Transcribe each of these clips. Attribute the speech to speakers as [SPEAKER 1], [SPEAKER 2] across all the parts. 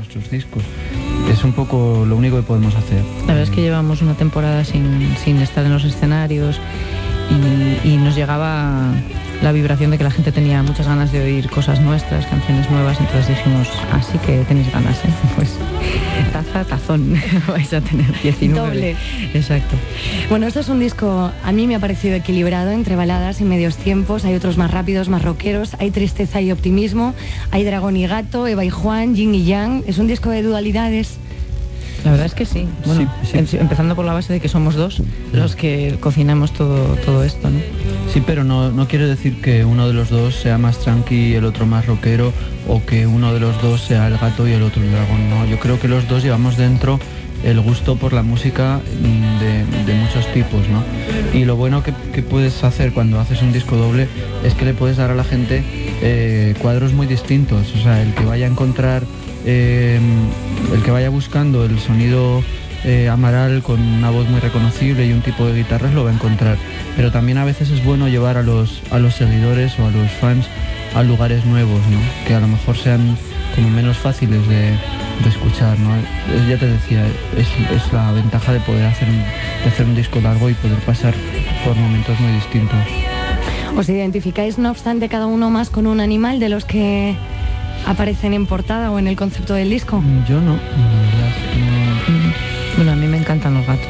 [SPEAKER 1] nuestros discos. Es un poco lo único que podemos hacer.
[SPEAKER 2] La verdad es que llevamos una temporada sin estar en los escenarios y nos llegaba la vibración de que la gente tenía muchas ganas de oír cosas nuestras, canciones nuevas, entonces dijimos, así que tenéis ganas, ¿eh? Pues tazón, vais a tener 19.
[SPEAKER 3] Doble.
[SPEAKER 2] Exacto.
[SPEAKER 3] Bueno, esto es un disco, a mí me ha parecido equilibrado entre baladas y medios tiempos. Hay otros más rápidos, más rockeros, hay tristeza y optimismo, hay dragón y gato, Eva y Juan, yin y yang. Es un disco de dualidades.
[SPEAKER 2] La verdad es que sí. Bueno,
[SPEAKER 1] sí.
[SPEAKER 2] Empezando por la base de que somos dos los que cocinamos todo esto, ¿no?
[SPEAKER 1] Sí, pero no quiere decir que uno de los dos sea más tranqui y el otro más rockero, o que uno de los dos sea el gato y el otro el dragón, no. Yo creo que los dos llevamos dentro el gusto por la música de muchos tipos, ¿no? Y lo bueno que puedes hacer cuando haces un disco doble es que le puedes dar a la gente cuadros muy distintos. O sea, el que vaya a encontrar, el que vaya buscando el sonido Amaral con una voz muy reconocible y un tipo de guitarras lo va a encontrar. Pero también a veces es bueno llevar a los seguidores o a los fans a lugares nuevos, ¿no? Que a lo mejor sean como menos fáciles de escuchar, ¿no? Ya te decía, es la ventaja de poder hacer un disco largo y poder pasar por momentos muy distintos.
[SPEAKER 3] ¿Os identificáis, no obstante, cada uno más con un animal de los que aparecen en portada o en el concepto del disco?
[SPEAKER 1] Yo no, la verdad es que no.
[SPEAKER 2] Bueno, a mí me encantan los gatos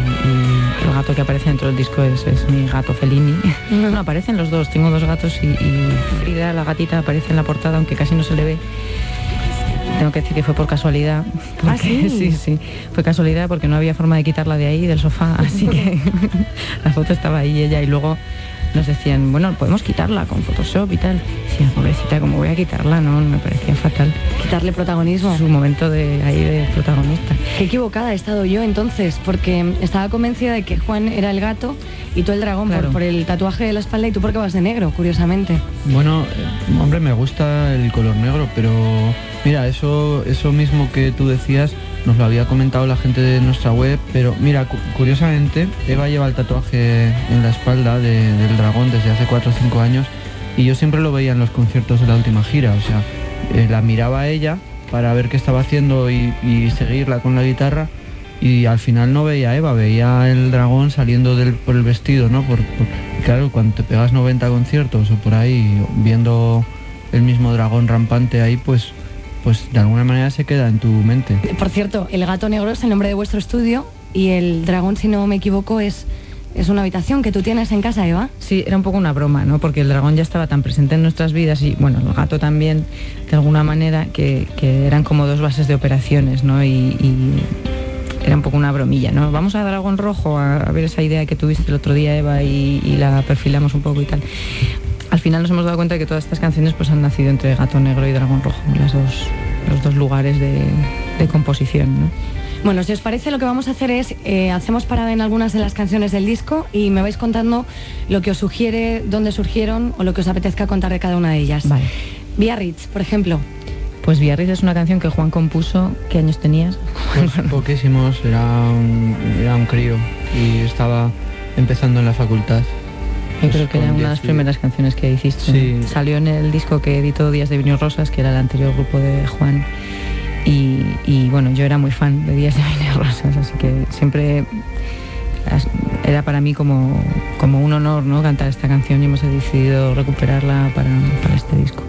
[SPEAKER 2] y el gato que aparece dentro del disco es mi gato Fellini. Bueno, aparecen los dos, tengo dos gatos y Frida, la gatita, aparece en la portada, aunque casi no se le ve. Tengo que decir que fue por casualidad. Porque, sí, fue casualidad porque no había forma de quitarla de ahí, del sofá, así que la foto estaba ahí ella, y luego nos decían, bueno, podemos quitarla con Photoshop y tal. Decía, pobrecita, ¿cómo voy a quitarla? No, me parecía fatal.
[SPEAKER 3] Quitarle protagonismo.
[SPEAKER 2] Su momento de protagonista.
[SPEAKER 3] Qué equivocada he estado yo entonces, porque estaba convencida de que Juan era el gato y tú el dragón, claro, por el tatuaje de la espalda, y tú porque vas de negro, curiosamente.
[SPEAKER 1] Bueno, hombre, me gusta el color negro, pero mira, eso mismo que tú decías nos lo había comentado la gente de nuestra web, pero mira, curiosamente Eva lleva el tatuaje en la espalda del dragón desde hace 4 o 5 años, y yo siempre lo veía en los conciertos de la última gira. O sea, la miraba a ella para ver qué estaba haciendo y seguirla con la guitarra, y al final no veía a Eva, veía el dragón saliendo por el vestido, ¿no? Claro, cuando te pegas 90 conciertos o por ahí viendo el mismo dragón rampante ahí, pues de alguna manera se queda en tu mente.
[SPEAKER 3] Por cierto, el gato negro es el nombre de vuestro estudio, y el dragón, si no me equivoco, es una habitación que tú tienes en casa, Eva.
[SPEAKER 2] Sí, era un poco una broma, ¿no? Porque el dragón ya estaba tan presente en nuestras vidas, y bueno, el gato también, de alguna manera, que eran como dos bases de operaciones, ¿no? Y era un poco una bromilla, ¿no? Vamos a Dragón Rojo, a ver esa idea que tuviste el otro día, Eva, y la perfilamos un poco y tal. Al final nos hemos dado cuenta de que todas estas canciones pues han nacido entre Gato Negro y Dragón Rojo, los dos lugares de composición, ¿no?
[SPEAKER 3] Bueno, si os parece, lo que vamos a hacer es, hacemos parada en algunas de las canciones del disco y me vais contando lo que os sugiere, dónde surgieron o lo que os apetezca contar de cada una de ellas.
[SPEAKER 2] Vale.
[SPEAKER 3] Biarritz, por ejemplo.
[SPEAKER 2] Pues Biarritz es una canción que Juan compuso. ¿Qué años tenías?
[SPEAKER 1] Pues poquísimos, era un crío y estaba empezando en la facultad.
[SPEAKER 2] Yo creo que era una de las primeras canciones que hiciste.
[SPEAKER 1] Sí.
[SPEAKER 2] Salió en el disco que editó Días de Vino Rosas, que era el anterior grupo de Juan. Y bueno, yo era muy fan de Días de Vino Rosas, así que siempre era para mí como un honor, ¿no?, cantar esta canción, y hemos decidido recuperarla para este disco.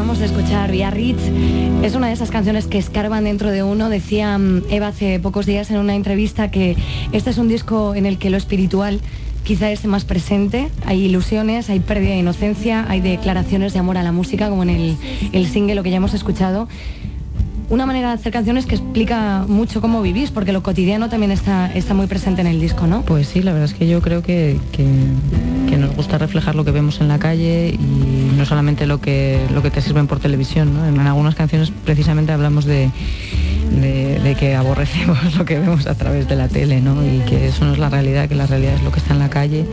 [SPEAKER 3] Acabamos de escuchar Biarritz. Es una de esas canciones que escarban dentro de uno. Decía Eva hace pocos días en una entrevista que este es un disco en el que lo espiritual quizá esté más presente. Hay ilusiones, hay pérdida de inocencia, hay declaraciones de amor a la música, como en el single, lo que ya hemos escuchado. Una manera de hacer canciones que explica mucho cómo vivís, porque lo cotidiano también está muy presente en el disco, ¿no?
[SPEAKER 2] Pues sí, la verdad es que yo creo que nos gusta reflejar lo que vemos en la calle y no solamente lo que te sirven por televisión, ¿no? En algunas canciones precisamente hablamos de que aborrecemos lo que vemos a través de la tele, ¿no? Y que eso no es la realidad, que la realidad es lo que está en la calle,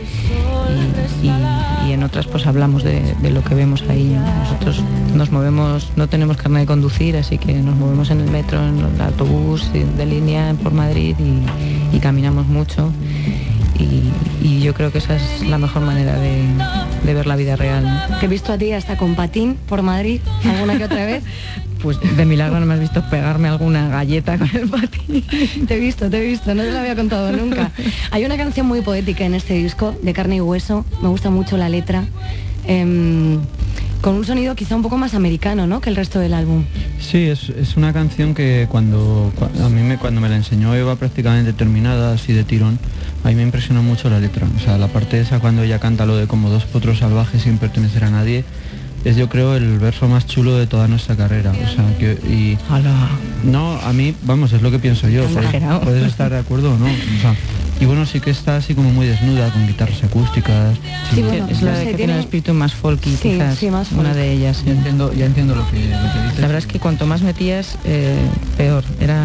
[SPEAKER 2] y en otras pues hablamos de lo que vemos ahí, ¿no? Nosotros nos movemos, no tenemos carnet de conducir, así que nos movemos en el metro, en el autobús de línea por Madrid y caminamos mucho, y yo creo que esa es la mejor manera de ver la vida real, ¿no?
[SPEAKER 3] Te he visto a ti hasta con patín por Madrid alguna que otra vez.
[SPEAKER 2] Pues de milagro no me has visto pegarme alguna galleta con el patín.
[SPEAKER 3] Te he visto, no te lo había contado nunca. Hay una canción muy poética en este disco, de Carne y Hueso, me gusta mucho la letra, con un sonido quizá un poco más americano, ¿no?, que el resto del álbum.
[SPEAKER 1] Sí, es una canción que cuando me la enseñó Eva prácticamente terminada, así de tirón, a mí me impresionó mucho la letra. O sea, la parte esa cuando ella canta lo de como dos potros salvajes sin pertenecer a nadie, es, yo creo, el verso más chulo de toda nuestra carrera. O sea, no, a mí, vamos, es lo que pienso yo. Puedes estar de acuerdo o no. O sea, y bueno, sí que está así como muy desnuda, con guitarras acústicas.
[SPEAKER 3] Sí, bueno,
[SPEAKER 2] es la que tiene el espíritu más folky, sí, quizás, sí, más folk. Una de ellas. Sí.
[SPEAKER 1] Ya entiendo lo que dices.
[SPEAKER 2] La verdad es que cuanto más metías, peor.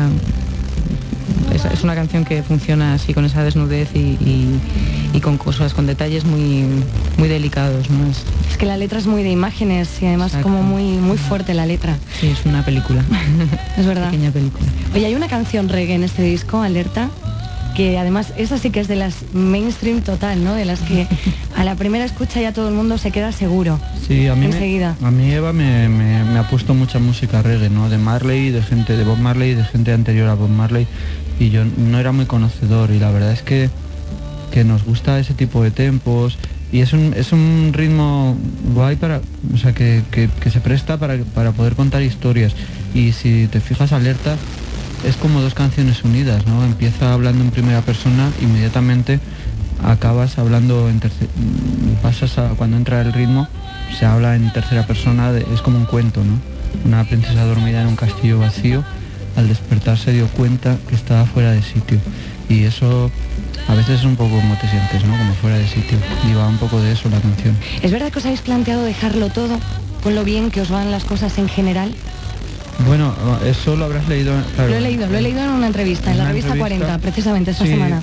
[SPEAKER 2] Es una canción que funciona así, con esa desnudez y con cosas, con detalles muy, muy delicados, ¿no?
[SPEAKER 3] Es que la letra es muy de imágenes y además exacto, como muy fuerte la letra.
[SPEAKER 2] Sí, es una película.
[SPEAKER 3] Es verdad.
[SPEAKER 2] Pequeña película.
[SPEAKER 3] Oye, hay una canción reggae en este disco, Alerta, que además esa sí que es de las mainstream total, ¿no? De las que a la primera escucha ya todo el mundo se queda seguro.
[SPEAKER 1] Sí, a mí
[SPEAKER 3] enseguida.
[SPEAKER 1] A mí Eva me ha puesto mucha música reggae, ¿no? De Marley, de Bob Marley, de gente anterior a Bob Marley, y yo no era muy conocedor, y la verdad es que nos gusta ese tipo de tempos, y es un ritmo guay o sea, que se presta para poder contar historias. Y si te fijas, Alerta es como dos canciones unidas, ¿no? Empieza hablando en primera persona, inmediatamente acabas hablando cuando entra el ritmo, se habla en tercera persona, es como un cuento, ¿no? Una princesa dormida en un castillo vacío, al despertar se dio cuenta que estaba fuera de sitio, y eso a veces es un poco como te sientes, ¿no? Como fuera de sitio, y va un poco de eso la canción.
[SPEAKER 3] ¿Es verdad que os habéis planteado dejarlo todo con lo bien que os van las cosas en general?
[SPEAKER 1] Bueno, eso lo habrás leído. Claro.
[SPEAKER 3] Lo he leído en una entrevista, en la revista 40, precisamente esta semana.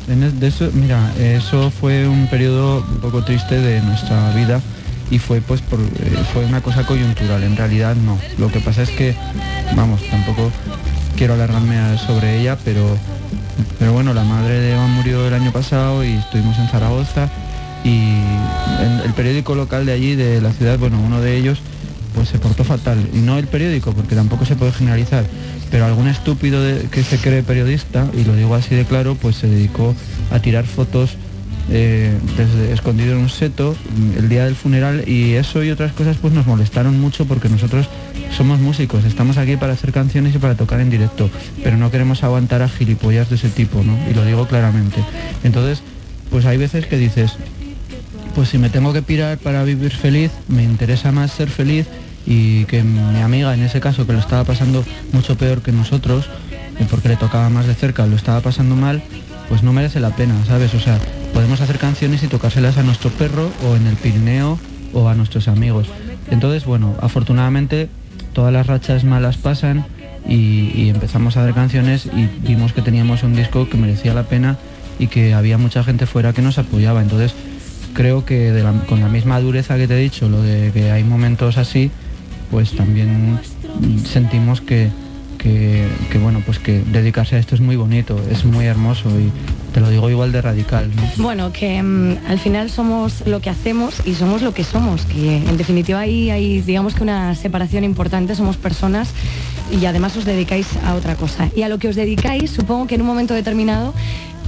[SPEAKER 1] Eso fue un periodo un poco triste de nuestra vida, y fue fue una cosa coyuntural. En realidad no. Lo que pasa es que, vamos, tampoco quiero alargarme sobre ella, pero bueno, la madre de Eva murió el año pasado y estuvimos en Zaragoza, y el periódico local de allí, de la ciudad, bueno, uno de ellos, pues se portó fatal. Y no el periódico, porque tampoco se puede generalizar, pero algún estúpido que se cree periodista, y lo digo así de claro, pues se dedicó a tirar fotos escondido en un seto el día del funeral, y eso y otras cosas pues nos molestaron mucho, porque nosotros somos músicos, estamos aquí para hacer canciones y para tocar en directo, pero no queremos aguantar a gilipollas de ese tipo, ¿no? Y lo digo claramente. Entonces, pues hay veces que dices, pues si me tengo que pirar para vivir feliz, me interesa más ser feliz, y que mi amiga, en ese caso, que lo estaba pasando mucho peor que nosotros, porque le tocaba más de cerca, lo estaba pasando mal, pues no merece la pena, ¿sabes? O sea, podemos hacer canciones y tocárselas a nuestro perro, o en el Pirineo, o a nuestros amigos. Entonces, bueno, afortunadamente todas las rachas malas pasan, y empezamos a hacer canciones, y vimos que teníamos un disco que merecía la pena, y que había mucha gente fuera que nos apoyaba. Entonces creo que con la misma dureza que te he dicho, lo de que hay momentos así, pues también sentimos que bueno, pues que dedicarse a esto es muy bonito, es muy hermoso, y te lo digo igual de radical, ¿no?
[SPEAKER 3] Bueno, que al final somos lo que hacemos y somos lo que somos, que en definitiva hay digamos que una separación importante, somos personas, y además os dedicáis a otra cosa. Y a lo que os dedicáis, supongo que en un momento determinado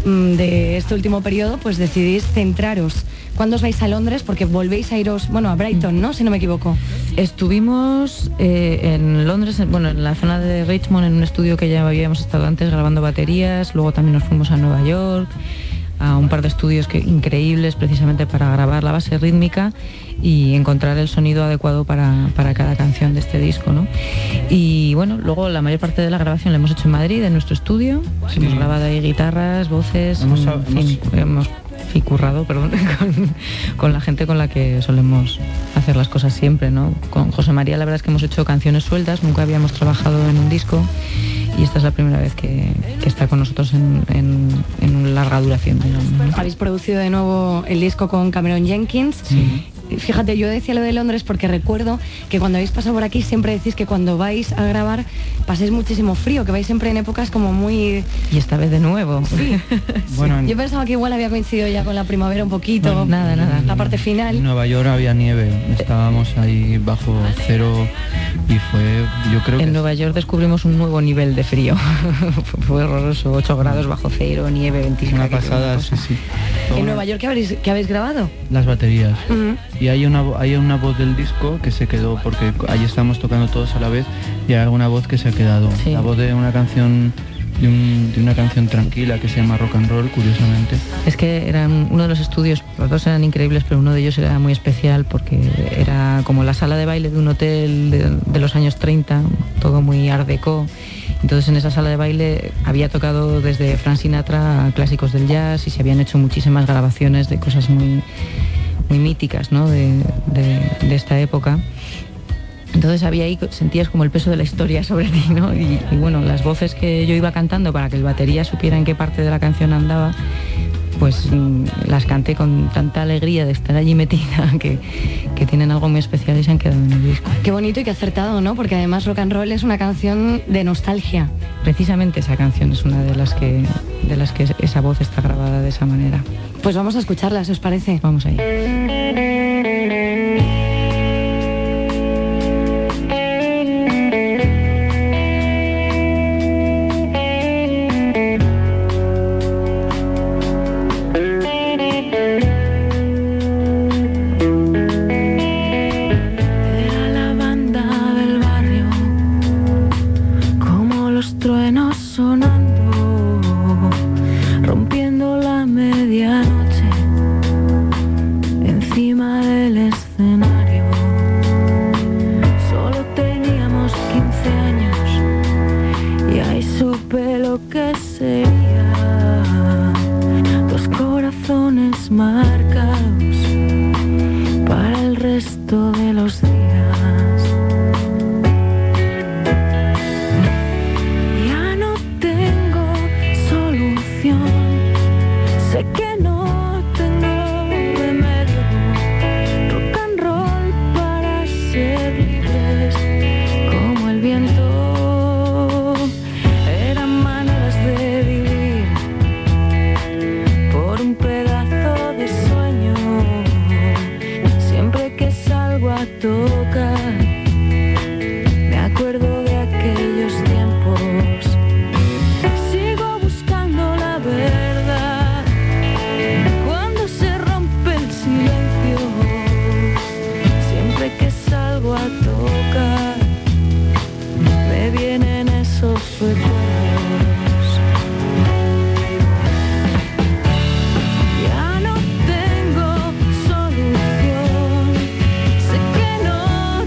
[SPEAKER 3] de este último periodo, pues decidís centraros. ¿Cuándo os vais a Londres? Porque volvéis a iros, bueno, a Brighton, ¿no? Si no me equivoco.
[SPEAKER 2] Estuvimos en Londres, bueno, en la zona de Richmond, en un estudio que ya habíamos estado antes grabando baterías. Luego también nos fuimos a Nueva York, a un par de estudios increíbles precisamente para grabar la base rítmica y encontrar el sonido adecuado para cada canción de este disco, ¿no? Y bueno, luego la mayor parte de la grabación la hemos hecho en Madrid, en nuestro estudio. Sí. Hemos grabado ahí guitarras, voces, hemos currado, con la gente con la que solemos hacer las cosas siempre, ¿no? Con José María la verdad es que hemos hecho canciones sueltas, nunca habíamos trabajado en un disco y esta es la primera vez que está con nosotros en una larga duración, digamos.
[SPEAKER 3] Habéis producido de nuevo el disco con Cameron Jenkins.
[SPEAKER 2] Sí.
[SPEAKER 3] Fíjate, yo decía lo de Londres porque recuerdo que cuando habéis pasado por aquí siempre decís que cuando vais a grabar pasáis muchísimo frío, que vais siempre en épocas como muy...
[SPEAKER 2] Y esta vez de nuevo.
[SPEAKER 3] Sí. Bueno, yo pensaba que igual había coincidido ya con la primavera un poquito.
[SPEAKER 2] No, nada.
[SPEAKER 3] La parte final.
[SPEAKER 1] En Nueva York había nieve, estábamos ahí bajo cero y fue, yo creo que...
[SPEAKER 2] En Nueva York descubrimos un nuevo nivel de frío. Fue horroroso, 8 grados bajo cero, nieve, 25.
[SPEAKER 1] Una pasada, sí.
[SPEAKER 3] ¿En Nueva York qué habéis grabado?
[SPEAKER 1] Las baterías.
[SPEAKER 3] Uh-huh.
[SPEAKER 1] Y hay una voz del disco que se quedó porque allí estábamos tocando todos a la vez y hay alguna voz que se ha quedado. Sí. La voz de una canción de una canción tranquila que se llama Rock and Roll, curiosamente.
[SPEAKER 2] Es que eran uno de los estudios, los dos eran increíbles, pero uno de ellos era muy especial porque era como la sala de baile de un hotel de los años 30, todo muy art déco. Entonces en esa sala de baile había tocado desde Frank Sinatra a clásicos del jazz y se habían hecho muchísimas grabaciones de cosas muy míticas, ¿no? de esta época. Entonces había ahí, sentías como el peso de la historia sobre ti, ¿no? Y bueno, las voces que yo iba cantando para que el batería supiera en qué parte de la canción andaba, pues las canté con tanta alegría de estar allí metida que tienen algo muy especial y se han quedado en el disco.
[SPEAKER 3] Qué bonito y qué acertado, ¿no? Porque además Rock and Roll es una canción de nostalgia.
[SPEAKER 2] Precisamente esa canción es una de las que esa voz está grabada de esa manera.
[SPEAKER 3] Pues vamos a escucharla, si os parece.
[SPEAKER 2] Vamos ahí.
[SPEAKER 4] Ya no tengo solución, sé que no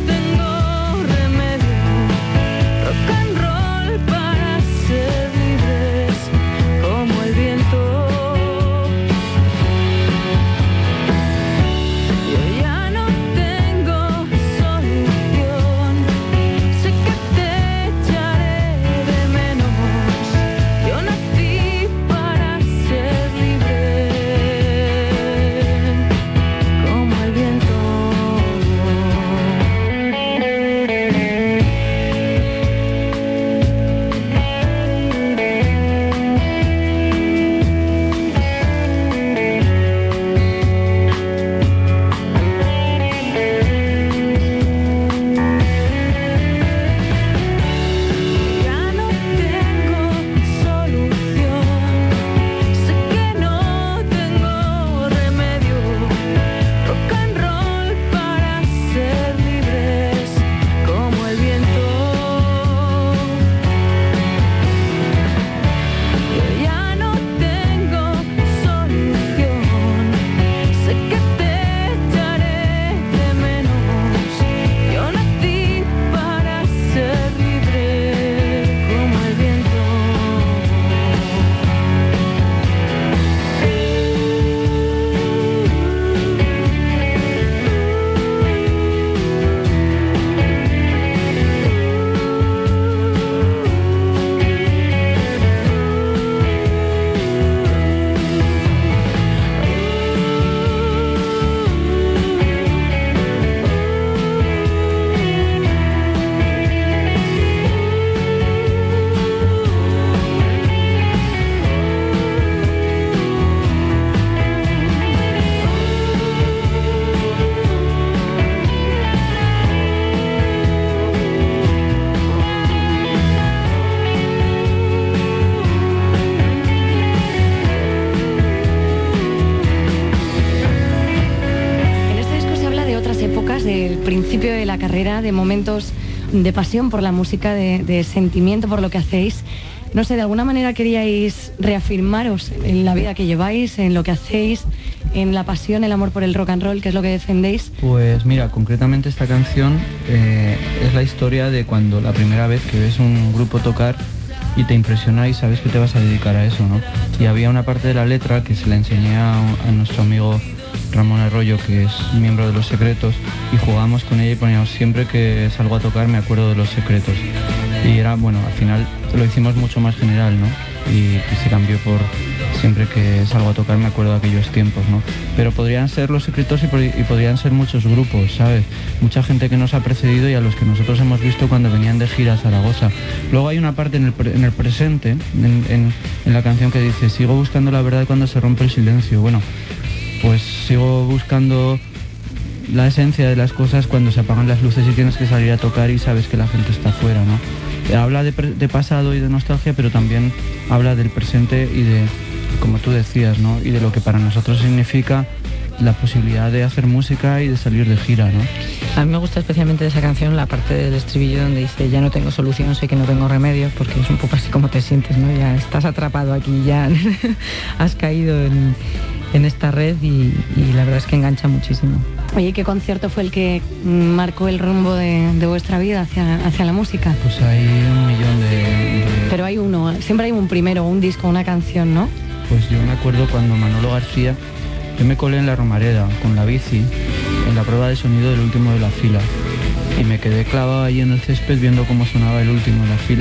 [SPEAKER 3] épocas, del principio de la carrera, de momentos de pasión por la música, de sentimiento por lo que hacéis. No sé, de alguna manera queríais reafirmaros en la vida que lleváis, en lo que hacéis, en la pasión, el amor por el rock and roll, que es lo que defendéis.
[SPEAKER 1] Pues mira, concretamente esta canción es la historia de cuando la primera vez que ves un grupo tocar y te impresiona y sabes que te vas a dedicar a eso, ¿no? Y había una parte de la letra que se la enseñé a nuestro amigo Ramón Arroyo, que es miembro de Los Secretos, y jugábamos con ella y poníamos: siempre que salgo a tocar me acuerdo de Los Secretos. Y era, bueno, al final lo hicimos mucho más general, ¿no? Y se cambió por siempre que salgo a tocar me acuerdo de aquellos tiempos, ¿no? Pero podrían ser Los Secretos y podrían ser muchos grupos, ¿sabes? Mucha gente que nos ha precedido y a los que nosotros hemos visto cuando venían de gira a Zaragoza. Luego hay una parte en el presente, en la canción, que dice: sigo buscando la verdad cuando se rompe el silencio. Bueno, pues sigo buscando la esencia de las cosas cuando se apagan las luces y tienes que salir a tocar y sabes que la gente está afuera, ¿no? Habla de pasado y de nostalgia, pero también habla del presente y de, como tú decías, ¿no? Y de lo que para nosotros significa la posibilidad de hacer música y de salir de gira, ¿no?
[SPEAKER 2] A mí me gusta especialmente de esa canción la parte del estribillo donde dice: ya no tengo solución, sé que no tengo remedio, porque es un poco así como te sientes, ¿no? Ya estás atrapado aquí, ya has caído en esta red y la verdad es que engancha muchísimo.
[SPEAKER 3] Oye, ¿qué concierto fue el que marcó el rumbo de vuestra vida hacia la música?
[SPEAKER 1] Pues hay un millón de...
[SPEAKER 3] Pero hay uno, siempre hay un primero, un disco, una canción, ¿no?
[SPEAKER 1] Pues yo me acuerdo cuando Manolo García, yo me colé en la Romareda con la bici en la prueba de sonido del último de la fila y me quedé clavado ahí en el césped viendo cómo sonaba el último de la fila,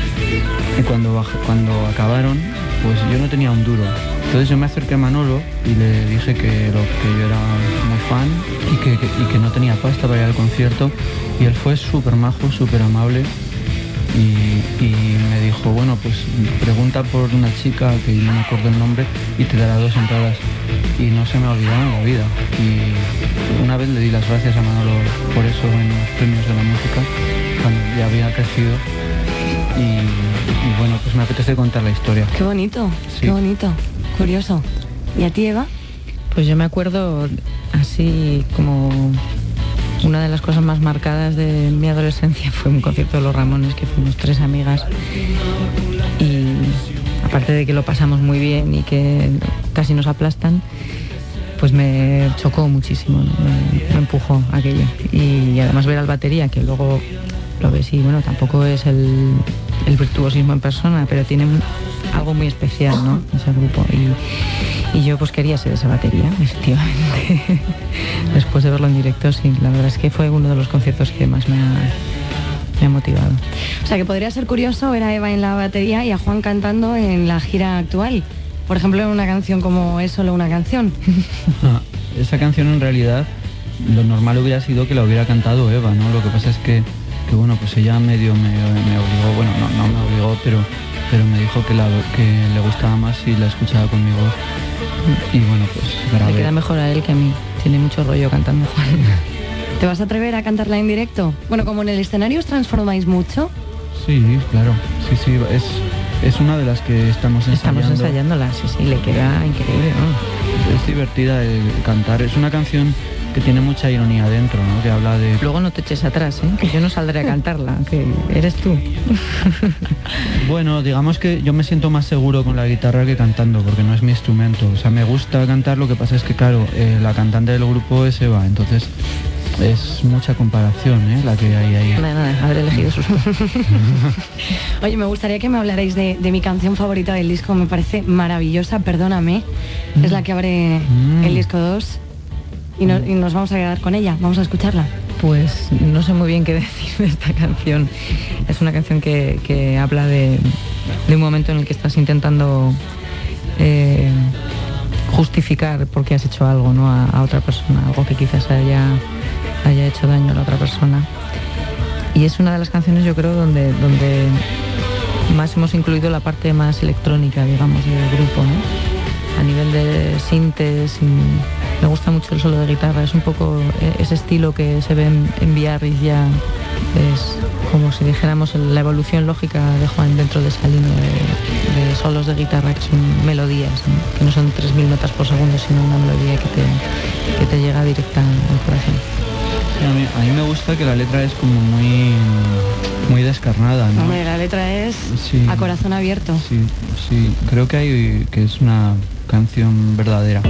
[SPEAKER 1] y cuando acabaron, pues yo no tenía un duro. Entonces yo me acerqué a Manolo y le dije que yo era muy fan y que no tenía pasta para ir al concierto, y él fue súper majo, súper amable y me dijo: bueno, pues pregunta por una chica que no me acuerdo el nombre y te dará 2 entradas. Y no se me ha olvidado en la vida. Y una vez le di las gracias a Manolo por eso en los premios de la música, cuando ya había crecido. Y bueno, pues me apetece contar la historia.
[SPEAKER 3] Qué bonito, sí. Qué bonito, curioso. ¿Y a ti, Eva?
[SPEAKER 2] Pues yo me acuerdo así como una de las cosas más marcadas de mi adolescencia fue un concierto de Los Ramones, que fuimos 3 amigas, y aparte de que lo pasamos muy bien y que casi nos aplastan, pues me chocó muchísimo, ¿no? me empujó aquello. Y además ver al batería, que luego lo ves y bueno, tampoco es el virtuosismo en persona, pero tiene algo muy especial, ¿no? Ese grupo. Y yo pues quería ser esa batería, efectivamente. Después de verlo en directo, sí, la verdad es que fue uno de los conciertos que más me ha motivado.
[SPEAKER 3] O sea, que podría ser curioso ver a Eva en la batería y a Juan cantando en la gira actual. Por ejemplo, en una canción como Es solo una canción.
[SPEAKER 1] Esa canción en realidad lo normal hubiera sido que la hubiera cantado Eva, ¿no? Lo que pasa es que bueno, pues ella medio me obligó, bueno, no me obligó, pero me dijo que le gustaba más si la escuchaba con mi voz. Y bueno, pues grabé.
[SPEAKER 2] Le queda mejor a él que a mí. Tiene mucho rollo cantando, Juan.
[SPEAKER 3] ¿Te vas a atrever a cantarla en directo? Bueno, como en el escenario os transformáis mucho.
[SPEAKER 1] Sí, claro. Sí, es una de las que estamos ensayando.
[SPEAKER 2] Estamos ensayándola, sí, le queda increíble, ¿no?
[SPEAKER 1] Es divertida de cantar. Es una canción que tiene mucha ironía dentro, ¿no? Que habla de...
[SPEAKER 2] Luego no te eches atrás, ¿eh? Que yo no saldré a cantarla, que eres tú.
[SPEAKER 1] Bueno, digamos que yo me siento más seguro con la guitarra que cantando, porque no es mi instrumento. O sea, me gusta cantar, lo que pasa es que, claro, la cantante del grupo es Eva, entonces es mucha comparación, ¿eh? La que hay ahí.
[SPEAKER 2] Nada, haber elegido sus...
[SPEAKER 3] Oye, me gustaría que me hablarais de mi canción favorita del disco, me parece maravillosa, Perdóname. Es la que abre el disco 2. Y nos vamos a quedar con ella, vamos a escucharla.
[SPEAKER 2] Pues no sé muy bien qué decir de esta canción. Es una canción que habla de un momento en el que estás intentando justificar por qué has hecho algo, ¿no? a otra persona, algo que quizás haya hecho daño a la otra persona. Y es una de las canciones, yo creo, donde más hemos incluido la parte más electrónica, digamos, del grupo, ¿no? A nivel de sintes, me gusta mucho el solo de guitarra, es un poco ese estilo que se ve en Biarritz ya, es como si dijéramos la evolución lógica de Juan dentro de esa línea de solos de guitarra que son melodías, ¿no? Que no son 3.000 notas por segundo, sino una melodía que te llega directa al corazón.
[SPEAKER 1] A mí me gusta que la letra es como muy descarnada, ¿no?
[SPEAKER 3] Hombre, la letra es
[SPEAKER 1] sí,
[SPEAKER 3] a corazón abierto.
[SPEAKER 1] Sí, creo que es una canción verdadera.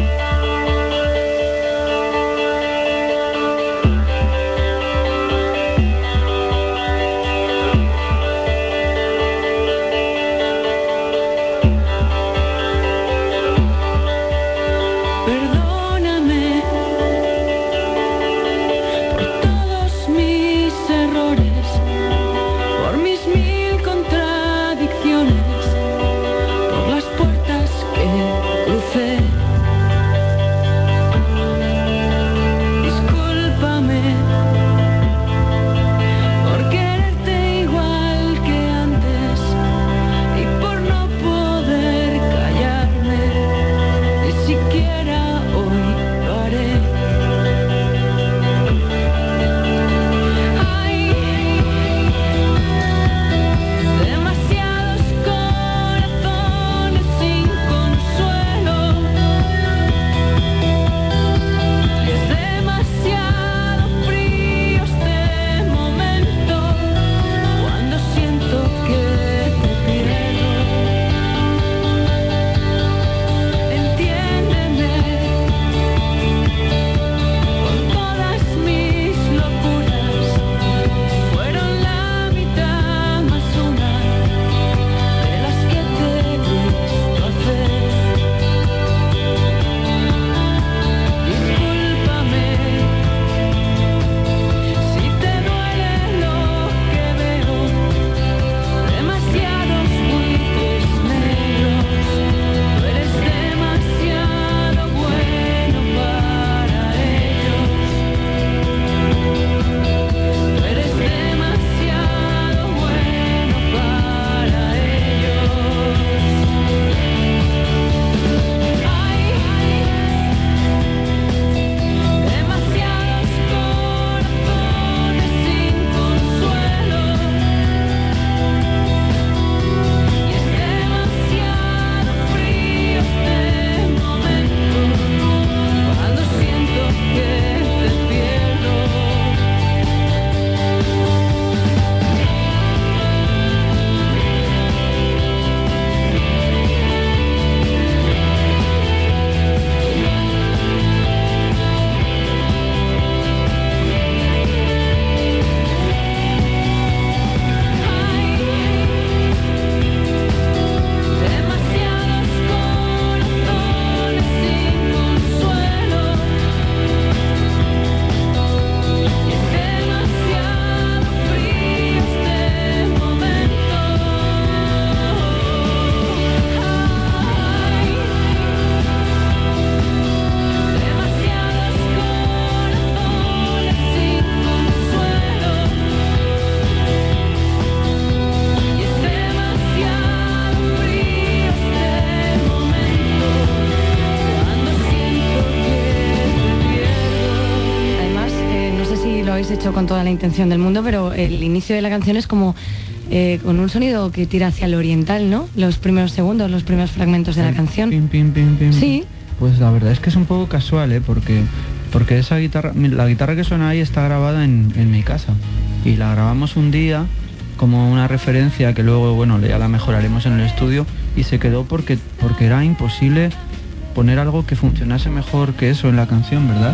[SPEAKER 3] Hecho con toda la intención del mundo, pero el inicio de la canción es como con un sonido que tira hacia lo oriental, ¿no? Los primeros segundos, los primeros fragmentos de la canción.
[SPEAKER 1] Pim, pim, pim, pim.
[SPEAKER 3] Sí.
[SPEAKER 1] Pues la verdad es que es un poco casual, porque esa guitarra, la guitarra que suena ahí está grabada en mi casa y la grabamos un día como una referencia que luego, bueno, ya la mejoraremos en el estudio y se quedó porque era imposible poner algo que funcionase mejor que eso en la canción, ¿verdad?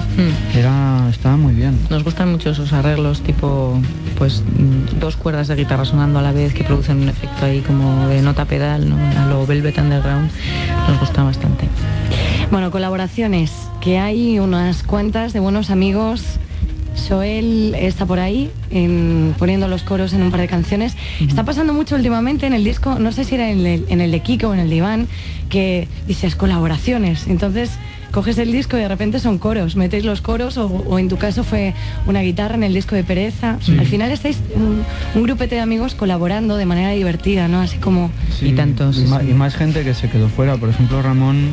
[SPEAKER 1] Estaba muy bien.
[SPEAKER 2] Nos gustan mucho esos arreglos tipo, pues, 2 cuerdas de guitarra sonando a la vez que producen un efecto ahí como de nota pedal, ¿no? A lo Velvet Underground. Nos gusta bastante.
[SPEAKER 3] Bueno, colaboraciones, que hay unas cuantas de buenos amigos. Joel está por ahí poniendo los coros en un par de canciones. Está pasando mucho últimamente en el disco, no sé si era en el de Kiko o en el de Iván, que dices colaboraciones. Entonces coges el disco y de repente son coros, metéis los coros o en tu caso fue una guitarra en el disco de Pereza. Sí. Al final estáis un grupete de amigos colaborando de manera divertida, ¿no? Así como...
[SPEAKER 1] Sí, y tantos. Y más gente que se quedó fuera. Por ejemplo, Ramón,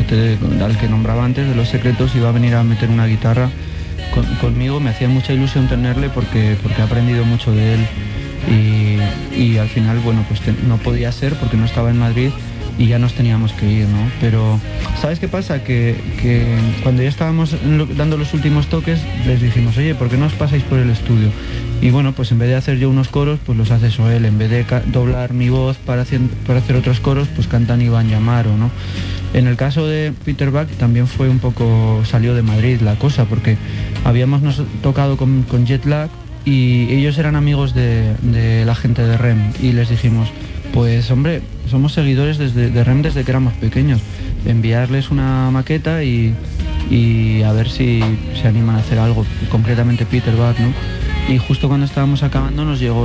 [SPEAKER 1] al que nombraba antes, de Los Secretos, iba a venir a meter una guitarra conmigo. Me hacía mucha ilusión tenerle porque he aprendido mucho de él y al final, bueno, pues no podía ser porque no estaba en Madrid y ya nos teníamos que ir, ¿no? Pero ¿sabes qué pasa? Que cuando ya estábamos dando los últimos toques, les dijimos, oye, ¿por qué no os pasáis por el estudio? Y bueno, pues en vez de hacer yo unos coros, pues los hace Soel. En vez de doblar mi voz para hacer otros coros, pues cantan Iván y Amaro, ¿no? En el caso de Peter Buck también fue un poco, salió de Madrid la cosa, porque habíamos tocado con Jet Lag y ellos eran amigos de la gente de REM y les dijimos, pues hombre, somos seguidores de REM desde que éramos pequeños, enviarles una maqueta y a ver si se animan a hacer algo, concretamente Peter Buck, ¿no? Y justo cuando estábamos acabando nos llegó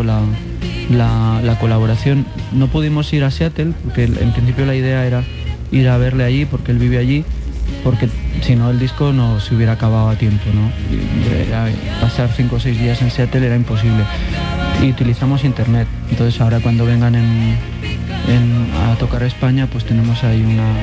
[SPEAKER 1] la colaboración. No pudimos ir a Seattle porque en principio la idea era ir a verle allí porque él vive allí, porque si no el disco no se hubiera acabado a tiempo, ¿no? Pasar 5 o 6 días en Seattle era imposible y utilizamos internet. Entonces ahora cuando vengan a tocar a España, pues tenemos ahí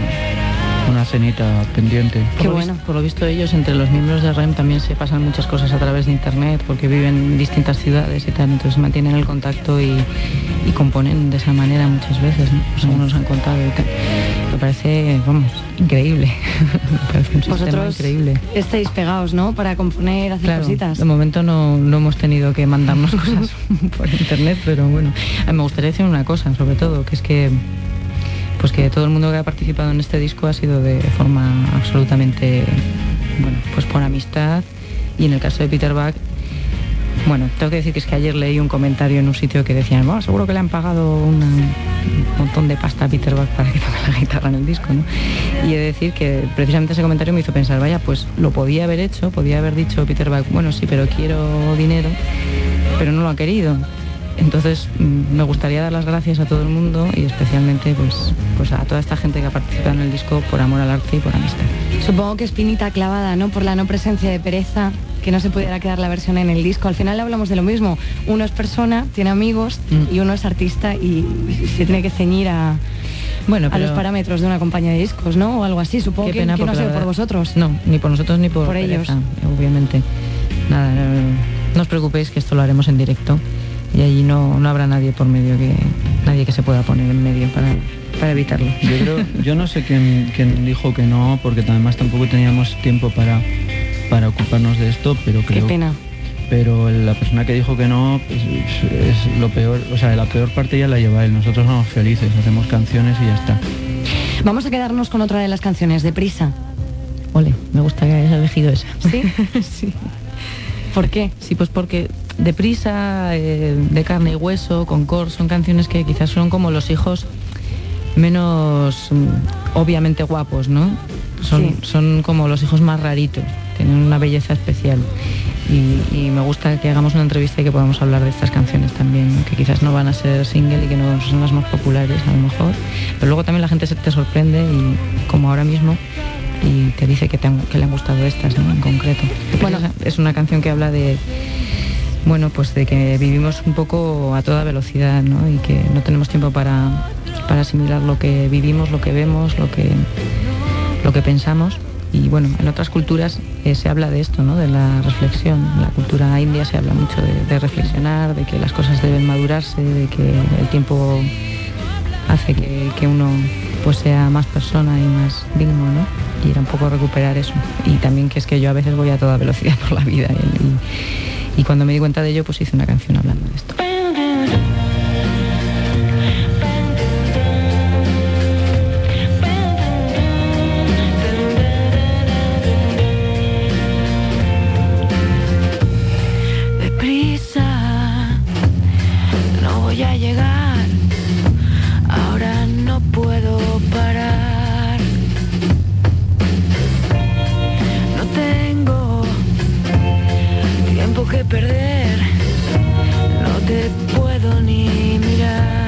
[SPEAKER 1] una cenita pendiente.
[SPEAKER 2] Qué bueno. Por lo visto ellos, entre los miembros de REM, también se pasan muchas cosas a través de internet porque viven en distintas ciudades y tal, entonces mantienen el contacto y componen de esa manera muchas veces, ¿no? Según nos han contado y tal. Me parece, vamos, increíble. Me parece un sistema increíble.
[SPEAKER 3] Estáis pegados, ¿no? Para componer, hacer cositas.
[SPEAKER 2] De momento no hemos tenido que mandarnos cosas por internet, pero bueno. Me gustaría decir una cosa, sobre todo, que es que pues que todo el mundo que ha participado en este disco ha sido de forma absolutamente, bueno, pues por amistad. Y en el caso de Peter Buck, bueno, tengo que decir que es que ayer leí un comentario en un sitio que decían, bueno, seguro que le han pagado un montón de pasta a Peter Buck para que toque la guitarra en el disco, ¿no? Y he de decir que precisamente ese comentario me hizo pensar, vaya, pues lo podía haber hecho, podía haber dicho Peter Buck, bueno, sí, pero quiero dinero, pero no lo ha querido. Entonces me gustaría dar las gracias a todo el mundo y especialmente pues a toda esta gente que ha participado en el disco por amor al arte y por amistad.
[SPEAKER 3] Supongo que espinita clavada, ¿no? Por la no presencia de Pereza, que no se pudiera quedar la versión en el disco. Al final hablamos de lo mismo. Uno es persona, tiene amigos y uno es artista y se tiene que ceñir a los parámetros de una compañía de discos, ¿no? O algo así. Supongo que no ha sido por vosotros.
[SPEAKER 2] No, ni por nosotros ni por
[SPEAKER 3] ellos.
[SPEAKER 2] Pereza, obviamente. Nada, no os preocupéis que esto lo haremos en directo. Y allí no habrá nadie por medio, nadie que se pueda poner en medio para evitarlo.
[SPEAKER 1] Yo no sé quién dijo que no, porque además tampoco teníamos tiempo para ocuparnos de esto, pero creo...
[SPEAKER 3] Qué pena.
[SPEAKER 1] Pero la persona que dijo que no, pues, es lo peor, o sea, la peor parte ya la lleva él. Nosotros somos felices, hacemos canciones y ya está.
[SPEAKER 3] Vamos a quedarnos con otra de las canciones, Deprisa.
[SPEAKER 2] Ole, me gusta que hayas elegido esa.
[SPEAKER 3] ¿Sí?
[SPEAKER 2] Sí.
[SPEAKER 3] ¿Por qué?
[SPEAKER 2] Sí, pues porque Deprisa, de carne y hueso, Concord, son canciones que quizás son como los hijos menos obviamente guapos, ¿no? Son como los hijos más raritos, tienen una belleza especial. Y me gusta que hagamos una entrevista y que podamos hablar de estas canciones también, ¿no? Que quizás no van a ser single y que no son las más populares a lo mejor, pero luego también la gente te sorprende y como ahora mismo y te dice que le han gustado estas, ¿no? En concreto. Bueno, es una canción que habla de, bueno, pues de que vivimos un poco a toda velocidad, ¿no? Y que no tenemos tiempo para asimilar lo que vivimos, lo que vemos, lo que pensamos. Y bueno, en otras culturas se habla de esto, ¿no? De la reflexión. En la cultura india se habla mucho de reflexionar, de que las cosas deben madurarse, de que el tiempo hace que uno pues sea más persona y más digno, ¿no? Y era un poco recuperar eso. Y también que es que yo a veces voy a toda velocidad por la vida y cuando me di cuenta de ello, pues hice una canción hablando de esto.
[SPEAKER 4] Deprisa, no voy a llegar, ahora no puedo parar. No tengo tiempo que perder, no te puedo ni mirar.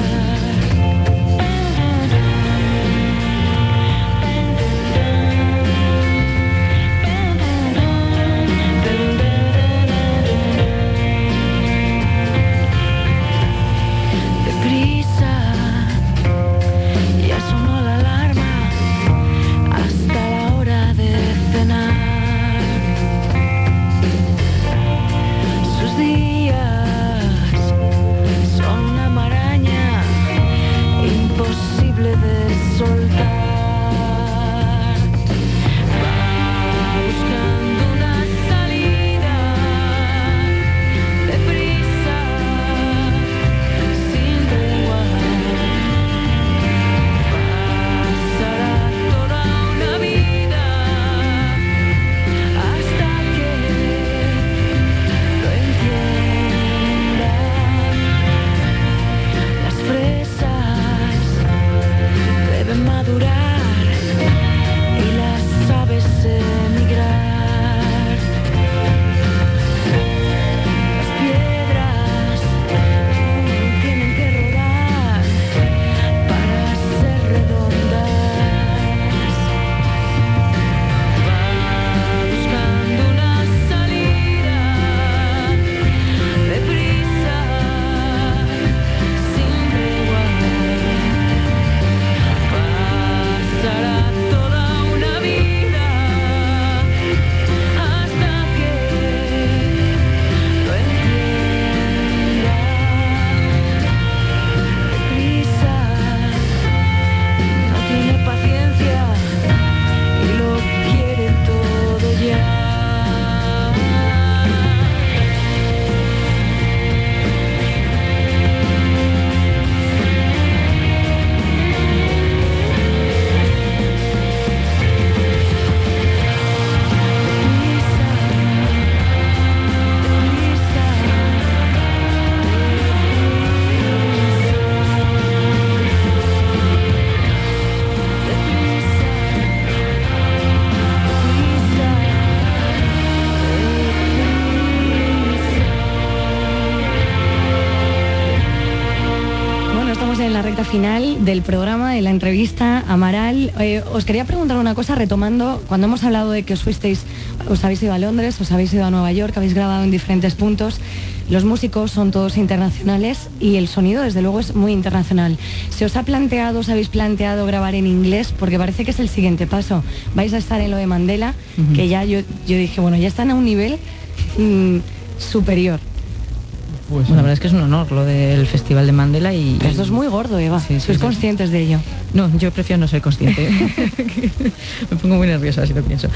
[SPEAKER 4] Deprisa, ya sonó la alarma, hasta la hora de cenar. Sus días son
[SPEAKER 3] estamos en la recta final del programa, de la entrevista. Amaral, os quería preguntar una cosa, retomando, cuando hemos hablado de que os habéis ido a Londres, os habéis ido a Nueva York, habéis grabado en diferentes puntos. Los músicos son todos internacionales y el sonido, desde luego, es muy internacional. ¿Se os habéis planteado grabar en inglés? Porque parece que es el siguiente paso. Vais a estar en lo de Mandela, que ya yo dije, bueno, ya están a un nivel superior.
[SPEAKER 2] Pues la verdad es que es un honor lo del Festival de Mandela y...
[SPEAKER 3] Esto es muy gordo, Eva. ¿Sois conscientes de ello?
[SPEAKER 2] No, yo prefiero no ser consciente. Me pongo muy nerviosa si lo pienso.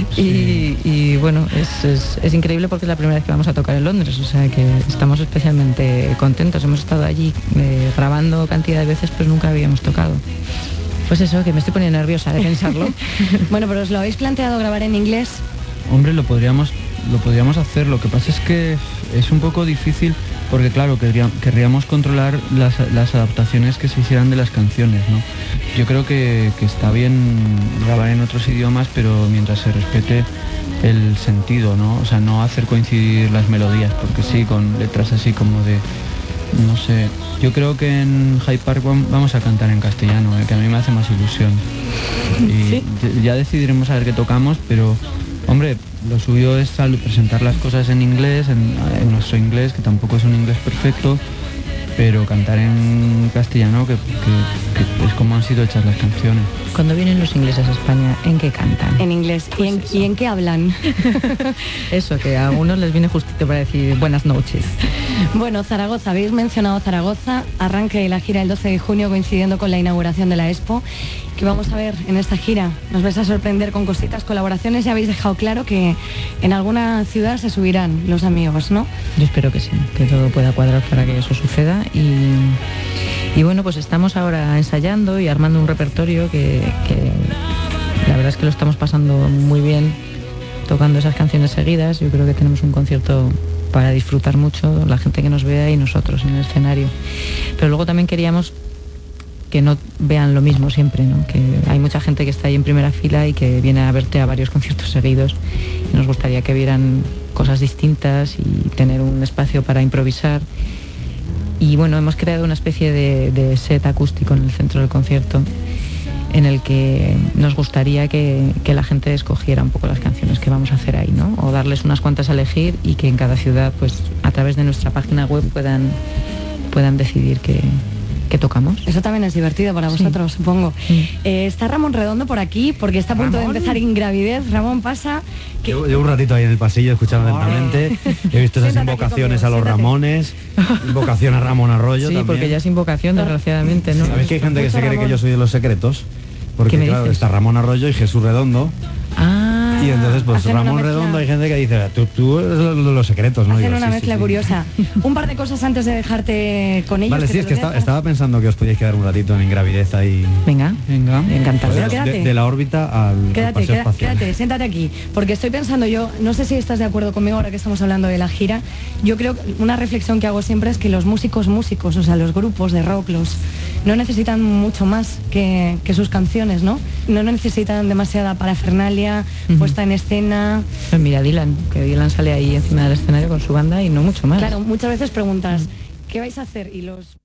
[SPEAKER 2] Y bueno, es increíble porque es la primera vez que vamos a tocar en Londres, o sea que estamos especialmente contentos. Hemos estado allí grabando cantidad de veces, pero nunca habíamos tocado. Pues eso, que me estoy poniendo nerviosa de pensarlo.
[SPEAKER 3] Bueno, pero ¿os lo habéis planteado grabar en inglés?
[SPEAKER 1] Hombre, lo podríamos hacer. Lo que pasa es que es un poco difícil porque, claro, querríamos controlar las adaptaciones que se hicieran de las canciones, ¿no? Yo creo que está bien grabar en otros idiomas, pero mientras se respete el sentido, ¿no? O sea, no hacer coincidir las melodías, porque sí, con letras así como de... No sé, yo creo que en Hyde Park vamos a cantar en castellano, que a mí me hace más ilusión. Y ¿sí? Ya decidiremos a ver qué tocamos, pero... Hombre, lo suyo es presentar las cosas en inglés, en nuestro inglés, que tampoco es un inglés perfecto, pero cantar en castellano, que es como han sido hechas las canciones.
[SPEAKER 2] Cuando vienen los ingleses a España, ¿en qué cantan?
[SPEAKER 3] En inglés. Pues ¿Y en qué hablan?
[SPEAKER 2] Eso, que a algunos les viene justito para decir buenas noches.
[SPEAKER 3] Bueno, Zaragoza, habéis mencionado Zaragoza, arranque de la gira el 12 de junio coincidiendo con la inauguración de la Expo. ¿Qué vamos a ver en esta gira? Nos vais a sorprender con cositas, colaboraciones. Ya habéis dejado claro que en alguna ciudad se subirán los amigos, ¿no?
[SPEAKER 2] Yo espero que sí, que todo pueda cuadrar para que eso suceda. Y bueno, pues estamos ahora ensayando y armando un repertorio que la verdad es que lo estamos pasando muy bien tocando esas canciones seguidas. Yo creo que tenemos un concierto para disfrutar mucho, la gente que nos vea y nosotros en el escenario. Pero luego también queríamos que no vean lo mismo siempre, ¿no? Que hay mucha gente que está ahí en primera fila y que viene a verte a varios conciertos seguidos. Y nos gustaría que vieran cosas distintas y tener un espacio para improvisar. Y bueno, hemos creado una especie de set acústico en el centro del concierto en el que nos gustaría que la gente escogiera un poco las canciones que vamos a hacer ahí, ¿no? O darles unas cuantas a elegir y que en cada ciudad, pues a través de nuestra página web puedan decidir qué tocamos.
[SPEAKER 3] Eso también es divertido para vosotros, supongo. Está Ramón Redondo por aquí, porque está a punto de empezar Ingravidez. Ramón, pasa.
[SPEAKER 5] Llevo un ratito ahí en el pasillo escuchando atentamente. He visto esas invocaciones a los Ramones, invocación a Ramón Arroyo.
[SPEAKER 2] Sí,
[SPEAKER 5] también.
[SPEAKER 2] Porque ya es invocación, desgraciadamente, ¿no?
[SPEAKER 5] ¿Sabéis que hay gente que se cree que yo soy de Los Secretos? Porque claro,
[SPEAKER 2] dices?
[SPEAKER 5] está Ramón Arroyo y Jesús Redondo. Y entonces, pues Ramón Redondo, hay gente que dice, tú eres Los Secretos, ¿no?
[SPEAKER 3] Hacen una mezcla curiosa. Un par de cosas antes de dejarte con ellos.
[SPEAKER 5] Vale, sí, es que estaba pensando que os podíais quedar un ratito en Ingravidez ahí.
[SPEAKER 2] Venga, encantado.
[SPEAKER 5] Pues de la órbita al paseo espacial.
[SPEAKER 3] Quédate, siéntate aquí. Porque estoy pensando yo, no sé si estás de acuerdo conmigo ahora que estamos hablando de la gira. Yo creo que una reflexión que hago siempre es que los músicos, o sea, los grupos de rock, no necesitan mucho más que sus canciones, ¿no? No necesitan demasiada parafernalia, puesta en escena.
[SPEAKER 2] Pues mira, Dylan sale ahí encima del escenario con su banda y no mucho más.
[SPEAKER 3] Claro, muchas veces preguntas, ¿qué vais a hacer? Y los